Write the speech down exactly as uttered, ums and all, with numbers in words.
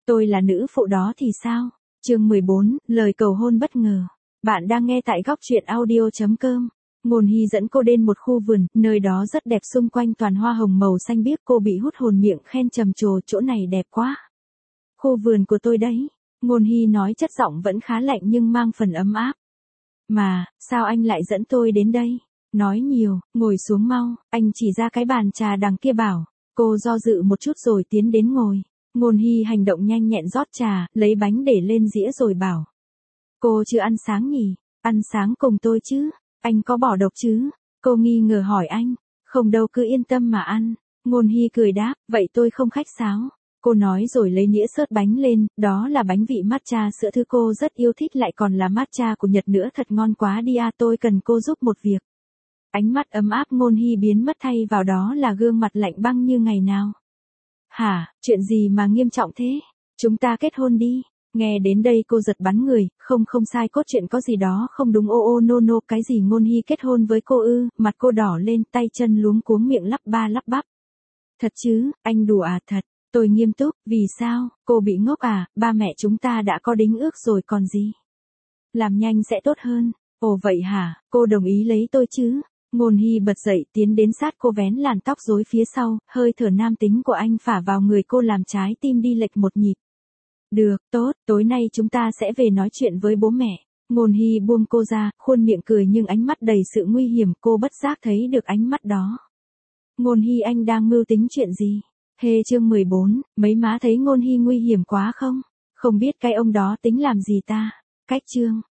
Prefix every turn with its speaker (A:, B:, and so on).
A: Tôi là nữ phụ đó thì sao? Chương mười bốn, lời cầu hôn bất ngờ. Bạn đang nghe tại góc truyện audio chấm com. Ngôn Hy dẫn cô đến một khu vườn, nơi đó rất đẹp, xung quanh toàn hoa hồng màu xanh biếc, cô bị hút hồn, miệng khen trầm trồ, chỗ này đẹp quá. Khu vườn của tôi đấy. Ngôn Hy nói, chất giọng vẫn khá lạnh nhưng mang phần ấm áp. Mà, sao anh lại dẫn tôi đến đây? Nói nhiều, ngồi xuống mau, anh chỉ ra cái bàn trà đằng kia bảo. Cô do dự một chút rồi tiến đến ngồi. Ngôn Hy hành động nhanh nhẹn rót trà, lấy bánh để lên dĩa rồi bảo. Cô chưa ăn sáng nhỉ? Ăn sáng cùng tôi chứ? Anh có bỏ độc chứ? Cô nghi ngờ hỏi anh. Không đâu, cứ yên tâm mà ăn. Ngôn Hy cười đáp, vậy tôi không khách sáo. Cô nói rồi lấy nĩa xớt bánh lên, đó là bánh vị matcha sữa thứ cô rất yêu thích, lại còn là matcha của Nhật nữa, thật ngon quá đi à, tôi cần cô giúp một việc. Ánh mắt ấm áp Ngôn Hy biến mất, thay vào đó là gương mặt lạnh băng như ngày nào. Hả, chuyện gì mà nghiêm trọng thế? Chúng ta kết hôn đi. Nghe đến đây cô giật bắn người, không không sai, cốt truyện có gì đó không đúng, ô ô nô nô, cái gì Ngôn Hy kết hôn với cô ư? Mặt cô đỏ lên, tay chân luống cuống, miệng lắp ba lắp bắp. Thật chứ, anh đùa à? Thật. Tôi nghiêm túc, vì sao? Cô bị ngốc à? Ba mẹ chúng ta đã có đính ước rồi còn gì? Làm nhanh sẽ tốt hơn. Ồ vậy hả? Cô đồng ý lấy tôi chứ? Ngôn Hy bật dậy, tiến đến sát cô, vén làn tóc rối phía sau, hơi thở nam tính của anh phả vào người cô làm trái tim đi lệch một nhịp. Được, tốt, tối nay chúng ta sẽ về nói chuyện với bố mẹ. Ngôn Hy buông cô ra, khuôn miệng cười nhưng ánh mắt đầy sự nguy hiểm, cô bất giác thấy được ánh mắt đó. Ngôn Hy, anh đang mưu tính chuyện gì? Hê, chương mười bốn, mấy má thấy Ngôn Hy nguy hiểm quá không? Không biết cái ông đó tính làm gì ta? Cách chương.